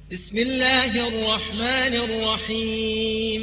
بسم الله الرحمن الرحيم.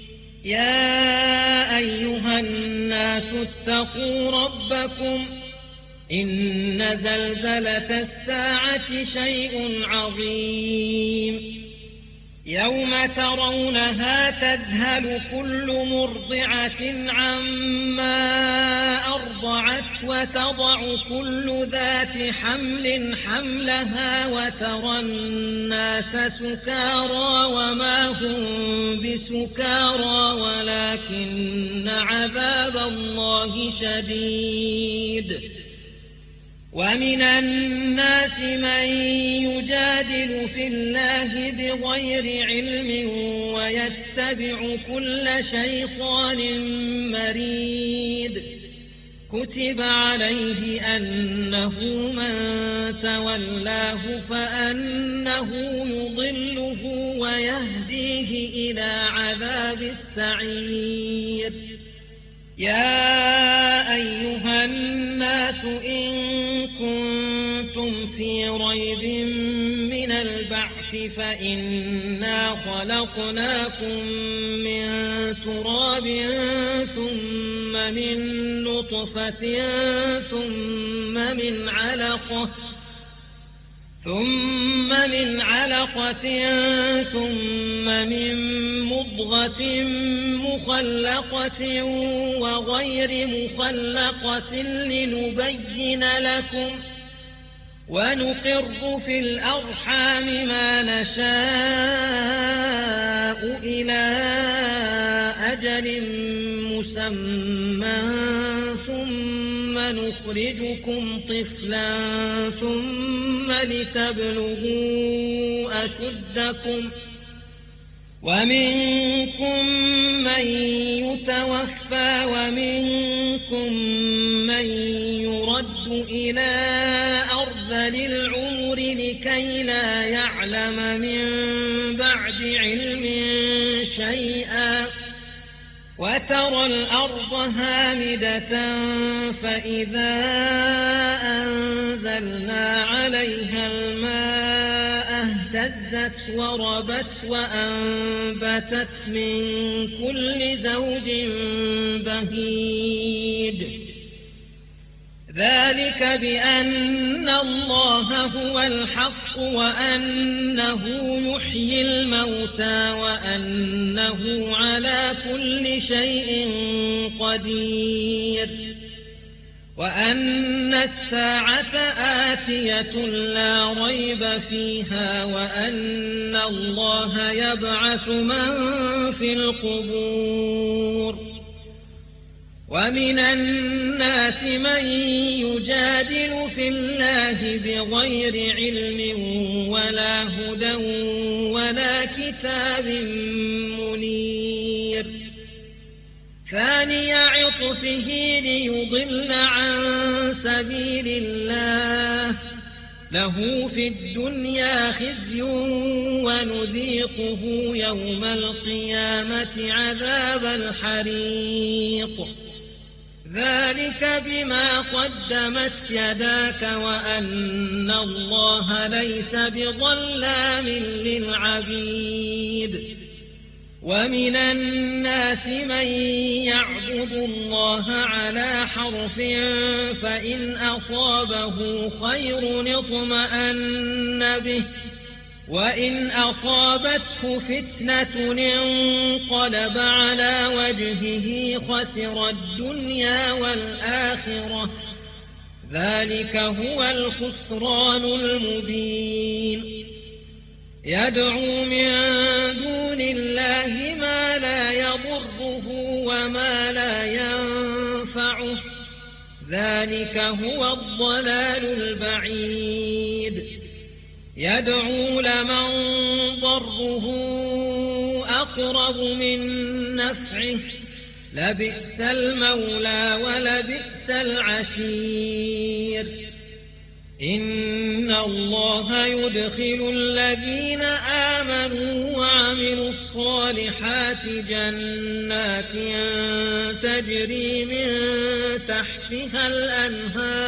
يا أيها الناس اتقوا ربكم إن زلزلة الساعة شيء عظيم. يوم ترونها تذهل كل مرضعة عما أرضعت وتضع كل ذات حمل حملها وترى الناس سكارى وما هم بسكارى ولكن عذاب الله شديد. ومن الناس من يجادل في الله بغير علم ويتبع كل شيطان مريد. كتب عليه أنه من تولاه فأنه يضله ويهديه إلى عذاب السعير. يا أيها الناس إن كنتم في ريب من البعث فإنا خلقناكم من تراب ثم من نطفة ثم من علقة ثم من مضغة مخلقة وغير مخلقة لنبين لكم ونقر في الأرحام ما نشاء إلى أجل مسمى ثم نخرجكم طفلا ثم لتبلغوا أشدكم ومنكم من يتوفى ومنكم من يرد إلى أرذل العمر لكي لا يعلم من بعد علم شيئا. وترى الأرض هامدة فإذا أنزلنا عليها الماء اهتزت وربت وأنبتت من كل زوج بهيج. ذلك بأن الله هو الحق وأنه يحيي الموتى وأنه على كل شيء قدير وأن الساعة آتية لا ريب فيها وأن الله يبعث من في القبور. ومن الناس من يجادل في الله بغير علم ولا هدى ولا كتاب منير. ثاني عطفه ليضل عن سبيل الله له في الدنيا خزي ونذيقه يوم القيامة عذاب الحريق. ذلك بما قدمت يداك وأن الله ليس بظلام للعبيد. ومن الناس من يعبد الله على حرف فإن أصابه خير اطمأن به وإن أصابته فتنة انقلب على وجهه خسر الدنيا والآخرة. ذلك هو الخسران المبين. يدعو من دون الله ما لا يضره وما لا ينفعه. ذلك هو الضلال البعيد. يدعو لمن ضره أقرب من نفعه لبئس المولى ولبئس العشير. إن الله يدخل الذين آمنوا وعملوا الصالحات جنات تجري من تحتها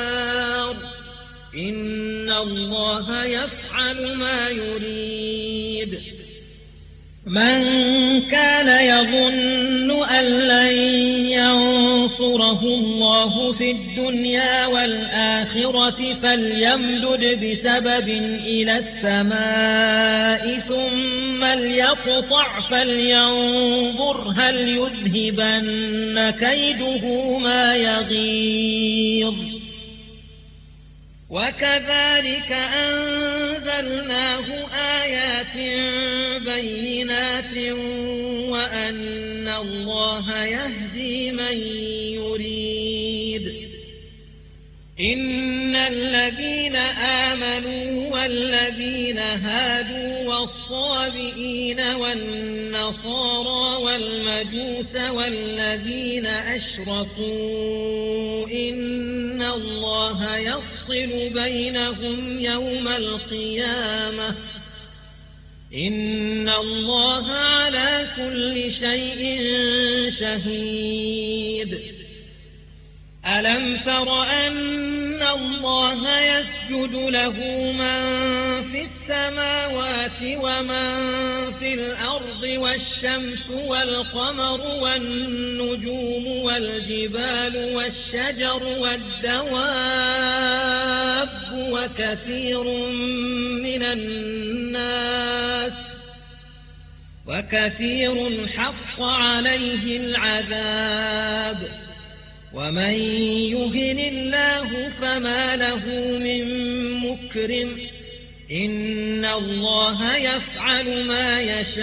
الأنهار إن الله يفعل ما يريد. من كان يظن أن لن ينصره الله في الدنيا والآخرة فليمدد بسبب إلى السماء ثم ليقطع فلينظر هل يذهبن كيده ما يغيظ وكذلك أنزلناه آيات بينات وأن الله يهدي من يريد إن الذين آمنوا والذين هادوا والصابئين والنصارى والمجوس والذين أشركوا إن الله يفصل بينهم يوم القيامة إن الله على كل شيء شهيد ألم تر أن الله يسجد له من في السماوات ومن في الأرض والشمس والقمر والنجوم والجبال والشجر والدواب وكثير حق عليه العذاب ومن يهن الله فما له من مكرم إن الله يفعل ما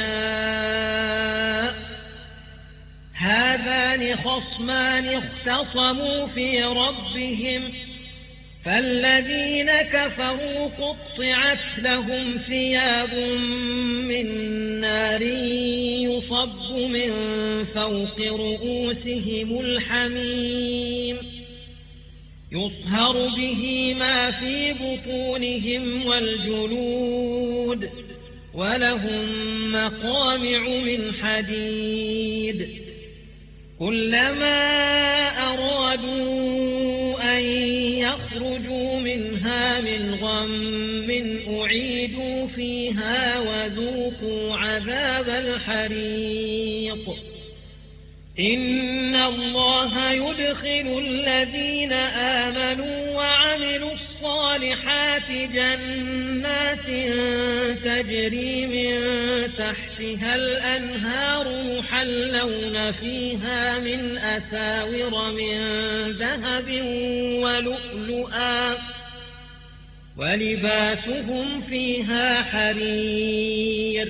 يشاء هذان خصمان اختصموا في ربهم فالذين كفروا قطعت لهم ثياب من نار يصب من فوق رؤوسهم الحميم يصهر به ما في بطونهم والجلود ولهم مقامع من حديد كلما أرادوا أن يخرجوا منها من غم أعيدوا فيها وذوقوا عذاب الحريق إن الله يدخل الذين آمنوا وعملوا الصالحات جنات تجري من تحتها الأنهار يحلون فيها من أساور من ذهب ولؤلؤا ولباسهم فيها حرير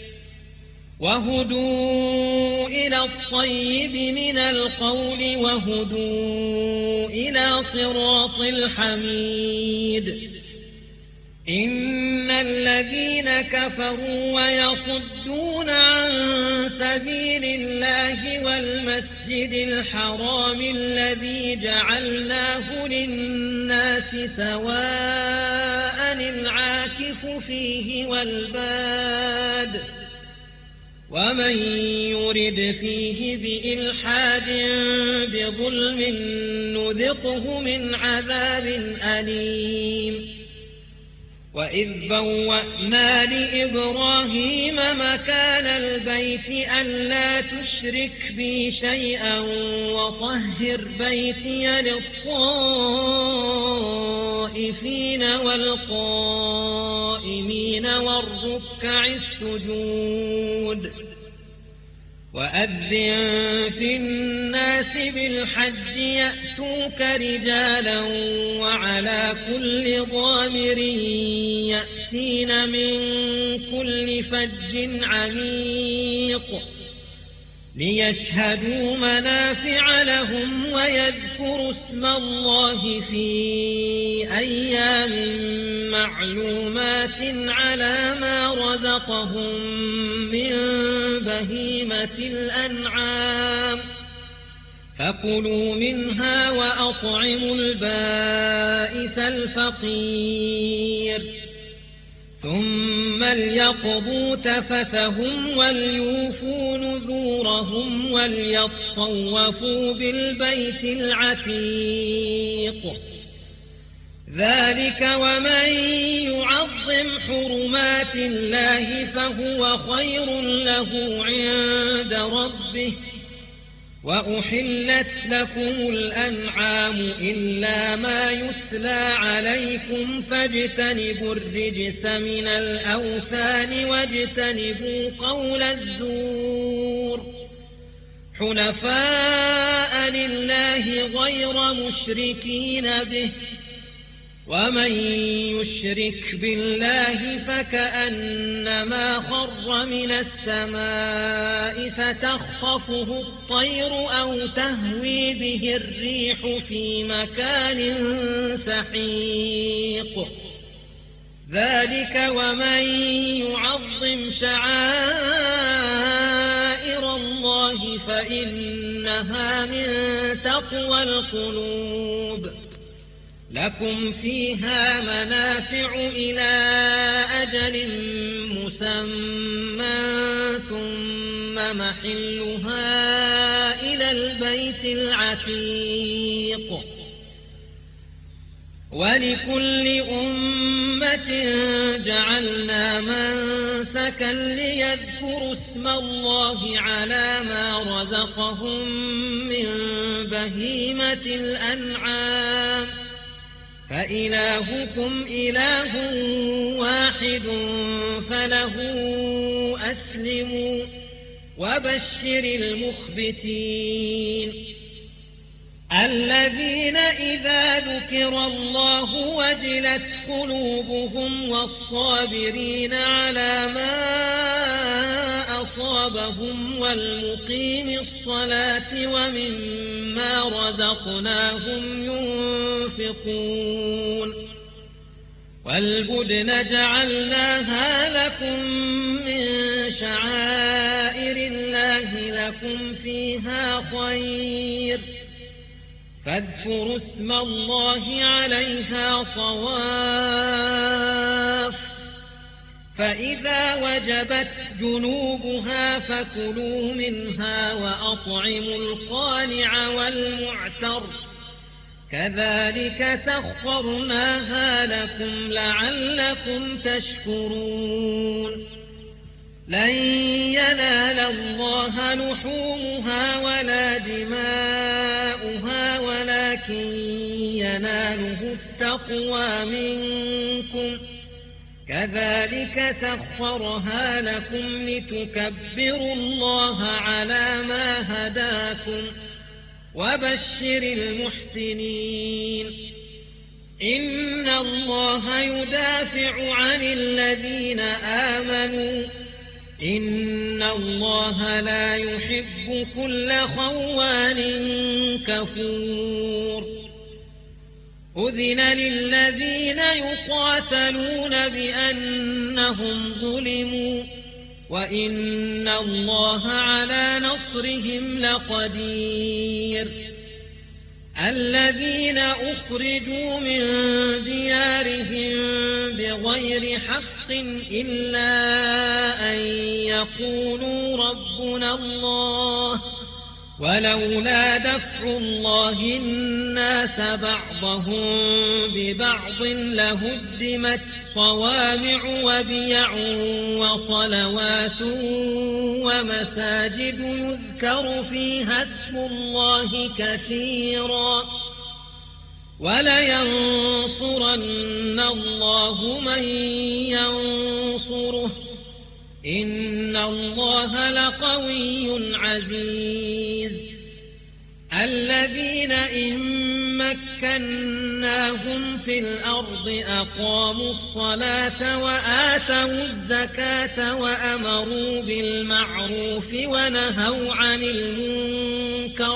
وهدوا إلى الطيب من القول وهدوا إلى صراط الحميد إن الذين كفروا ويصدون عن سبيل الله والمسجد الحرام الذي جعلناه للناس سواء العاكف فيه والباد ومن يرد فيه بإلحاد بظلم نذقه من عذاب أليم وإذ بوأنا لإبراهيم مكان البيت ألا تشرك بي شيئا وطهر بيتي للطائفين والقائمين والركع السجود وأذن في الناس بالحج يأتوك رجالا وعلى كل ضامر يأتين من كل فج عميق ليشهدوا منافع لهم ويذكروا اسم الله في أيام معلومات على ما رزقهم من بهيمة الأنعام فكلوا منها وأطعموا البائس الفقير ثم ليقضوا تفثهم وليوفوا نذورهم وليطوفوا بالبيت العتيق ذلك ومن يعظم حرمات الله فهو خير له عند ربه. وأحلت لكم الأنعام إلا ما يتلى عليكم فاجتنبوا الرجس من الأوثان واجتنبوا قول الزور حنفاء لله غير مشركين به. ومن يشرك بالله فكأنما خر من السماء فتخطفه الطير أو تهوي به الريح في مكان سحيق. ذلك ومن يعظم شعائر الله فإنها من تقوى القلوب. لكم فيها منافع إلى أجل مسمى ثم محلها إلى البيت العتيق. ولكل أمة جعلنا منسكا ليذكروا اسم الله على ما رزقهم من بهيمة الأنعام فإلهكم إله واحد فله أسلموا وبشر المخبتين الذين إذا ذكر الله وجلت قلوبهم والصابرين على ما أصابهم والمقيم الصلاة ومما رزقناهم ينفقون. والبدن جعلناها لكم من شعائر الله لكم فيها خير فاذكروا اسم الله عليها صواف. فإذا وجبت جنوبها فكلوا منها وأطعموا القانع والمعتر كذلك سخرناها لكم لعلكم تشكرون. لن ينال الله لحومها ولا دماؤها ولكن يناله التقوى منكم كذلك سخرها لكم لتكبروا الله على ما هداكم وبشر المحسنين. إن الله يدافع عن الذين آمنوا إن الله لا يحب كل خوان كفور. أذن للذين يقاتلون بأنهم ظلموا وإن الله على نصرهم لقدير. الذين أخرجوا من ديارهم بغير حق إلا أن يقولوا ربنا الله ولولا دفع الله الناس بعضهم ببعض لهدمت صوامع وبيع وصلوات ومساجد يذكر فيها اسم الله كثيرا ولينصرن الله من ينصره إن الله لقوي عزيز. الذين إن مكناهم في الأرض أقاموا الصلاة وآتوا الزكاة وأمروا بالمعروف ونهوا عن المنكر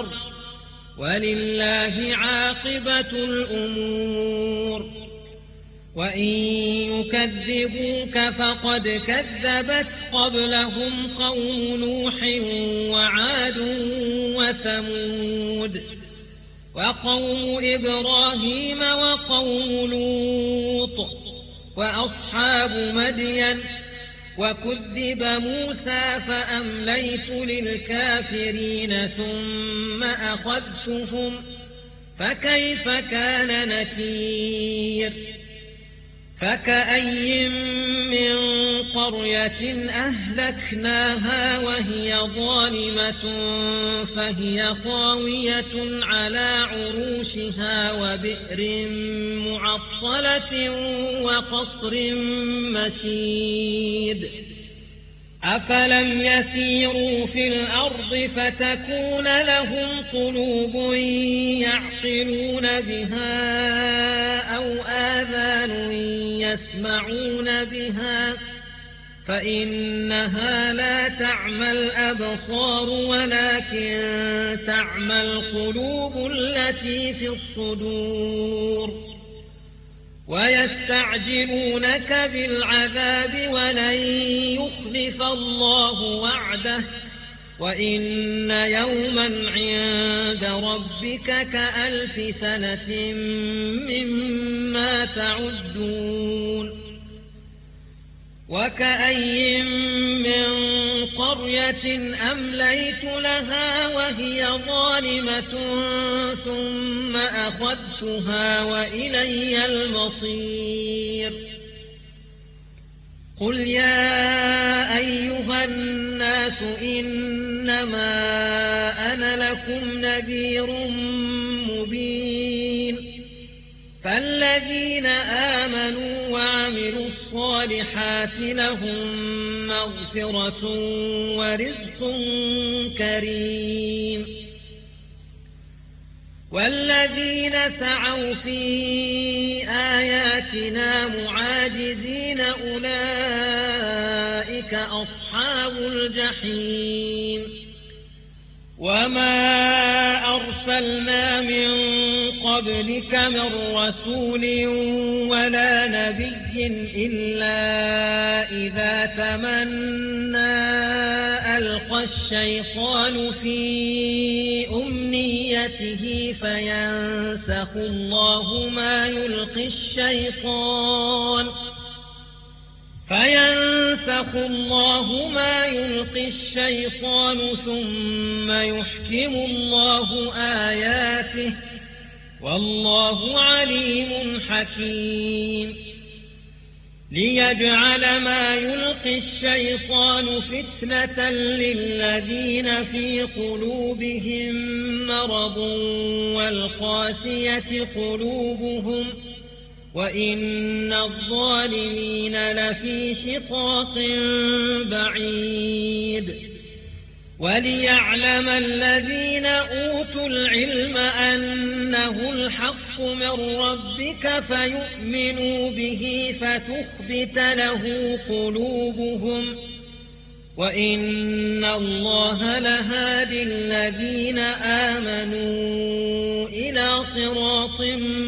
ولله عاقبة الأمور. وإن يكذبوك فقد كذبت قبلهم قوم نوح وعاد وثمود وقوم إبراهيم وقوم لوط وأصحاب مدين وكذب موسى فأمليت للكافرين ثم أخذتهم فكيف كان نكير فكأي من قرية أهلكناها وهي ظالمة فهي خاوية على عروشها وبئر معطلة وقصر مشيد أفلم يسيروا في الأرض فتكون لهم قلوب يعقلون بها أو آذان يسمعون بها فإنها لا تعمى الأبصار ولكن تعمى القلوب التي في الصدور ويستعجلونك بالعذاب ولن يخلف الله وعده وإن يوما عند ربك كألف سنة مما تعدون وكأي من قرية أمليت لها وهي ظالمة ثم أخذتها وإلي المصير قل يا أيها الناس إنما أنا لكم نذير مبين فالذين آمنوا وعملوا الصالحات لهم مغفرة ورزق كريم والذين سعوا في آياتنا معاجزين أولئك أصحاب الجحيم وما أرسلنا من قبلك من رسول ولا نبي إلا إذا تمنى ألقى الشيطان في أمنيته فينسخ الله ما يلقي الشيطان ثم يحكم الله آياته والله عليم حكيم ليجعل ما يلقي الشيطان فتنة للذين في قلوبهم مرض والقاسية قلوبهم وإن الظالمين لفي شقاق بعيد وليعلم الذين أوتوا العلم أنه الحق من ربك فيؤمنوا به فتخبت له قلوبهم وإن الله لهادي الذين آمنوا إلى صراط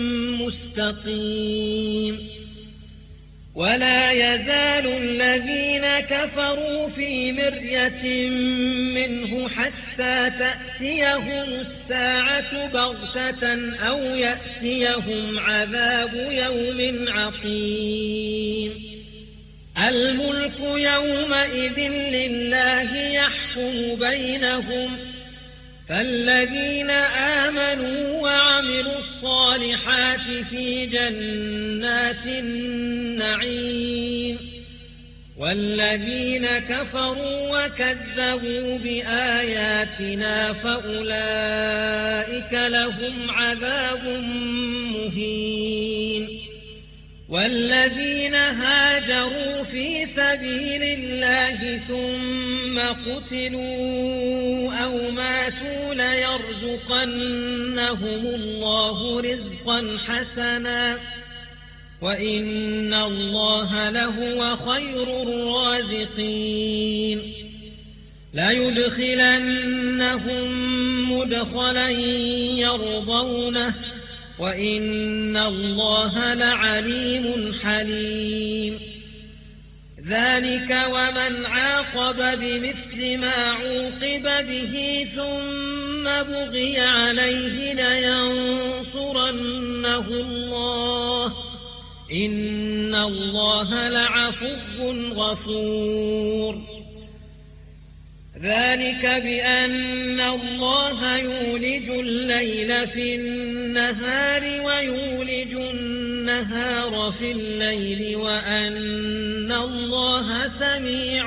مستقيم ولا يزال الذين كفروا في مرية منه حتى تأتيهم الساعة بغتة أو يأتيهم عذاب يوم عقيم الملك يومئذ لله يحكم بينهم فالذين آمنوا وعملوا الصالحات في جنات النعيم والذين كفروا وكذبوا بآياتنا فأولئك لهم عذاب مهين والذين هاجروا في سبيل الله ثم قتلوا أو ماتوا ليرزقنهم الله رزقا حسنا وإن الله لهو خير الرازقين ليدخلنهم مدخلا يرضونه وإن الله لعليم حليم ذلك ومن عاقب بمثل ما عوقب به ثم بغي عليه لينصرنه الله إن الله لعفو غفور ذلك بأن الله يولج الليل في النهار ويولج النهار في الليل وأن الله سميع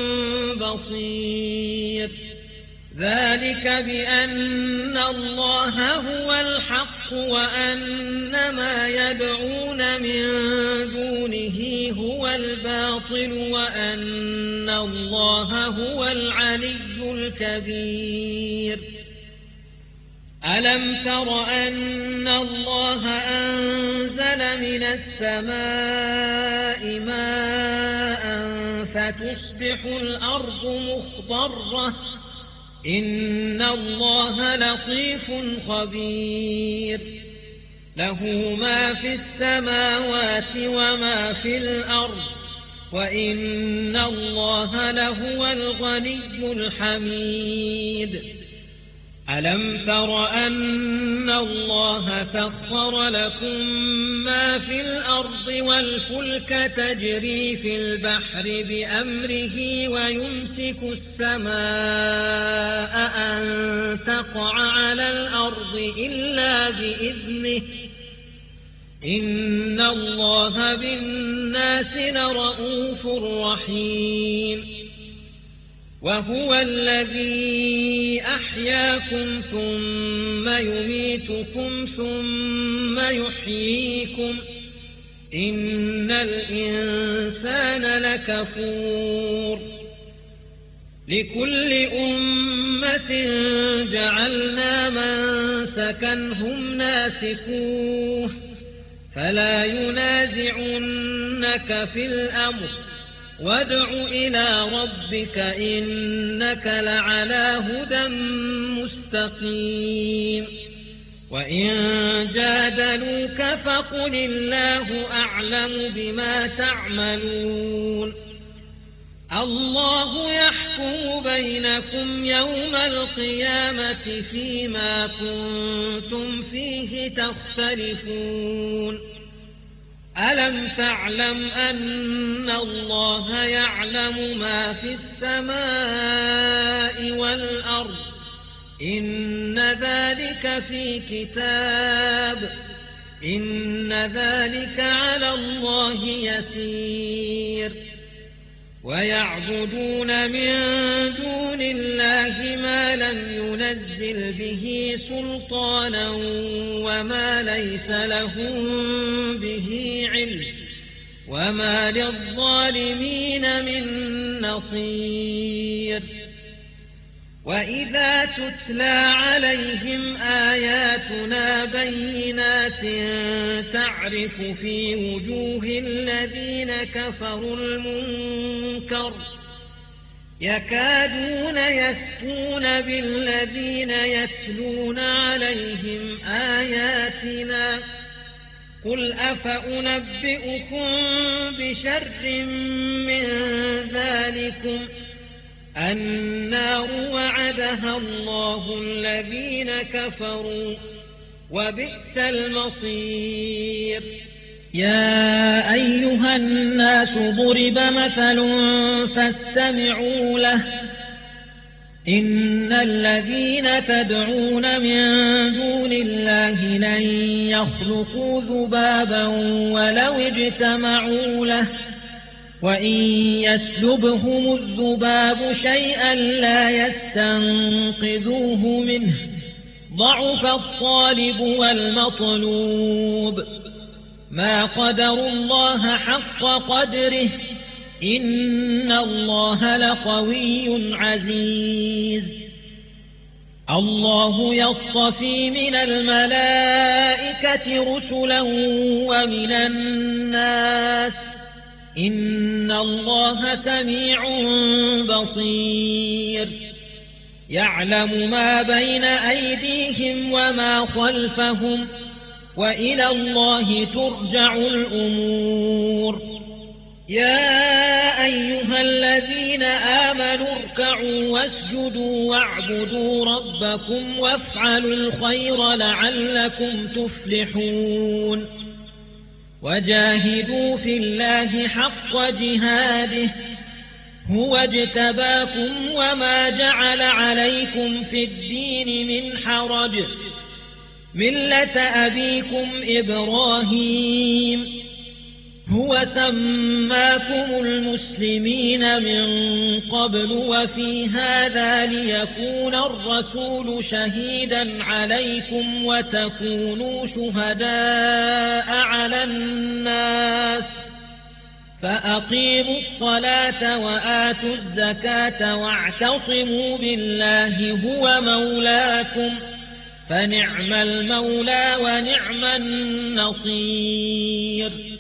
بصير ذلك بأن الله هو الحق وأن ما يدعون من دونه هو الباطل وأن الله هو العلي الكبير ألم تر أن الله أنزل من السماء ماء فتصبح الأرض مخضرة إن الله لطيف خبير له ما في السماوات وما في الأرض وإن الله لهو الغني الحميد ألم تر أن الله سخر لكم ما في الأرض والفلك تجري في البحر بأمره ويمسك السماء أن تقع على الأرض إلا بإذنه إن الله بالناس لرءوف رحيم وهو الذي أحياكم ثم يميتكم ثم يحييكم إن الإنسان لكفور لكل أمة جعلنا منسكا هم ناسكوه فلا ينازعنك في الأمر وادع إلى ربك إنك لعلى هدى مستقيم وإن جادلوك فقل الله أعلم بما تعملون الله يحكم بينكم يوم القيامة فيما كنتم فيه تختلفون ألم تعلم أن الله يعلم ما في السماء والأرض إن ذلك في كتاب إن ذلك على الله يسير ويعبدون من دون الله ما لم ينزل به سلطانا وما ليس لهم به علم وما للظالمين من نصير وإذا تتلى عليهم آياتنا بينات تعرف في وجوه الذين كفروا المنكر يكادون يسطون بالذين يتلون عليهم آياتنا قل أفأنبئكم بشر من ذلكم النار وعدها الله الذين كفروا وبئس المصير يا أيها الناس ضرب مثل فاستمعوا له إن الذين تدعون من دون الله لن يخلقوا ذبابا ولو اجتمعوا له وإن يسلبهم الذباب شيئا لا يستنقذوه منه ضعف الطالب والمطلوب ما قدروا الله حق قدره إن الله لقوي عزيز الله يصطفي من الملائكة رسلا ومن الناس إن الله سميع بصير يعلم ما بين أيديهم وما خلفهم وإلى الله ترجع الأمور يا أيها الذين آمنوا اركعوا واسجدوا واعبدوا ربكم وافعلوا الخير لعلكم تفلحون وجاهدوا في الله حق جهاده هو اجتباكم وما جعل عليكم في الدين من حرج ملة أبيكم إبراهيم هو سماكم المسلمين من قبل وفي هذا ليكون الرسول شهيدا عليكم وتكونوا شهداء على الناس فأقيموا الصلاة وآتوا الزكاة واعتصموا بالله هو مولاكم فنعم المولى ونعم النصير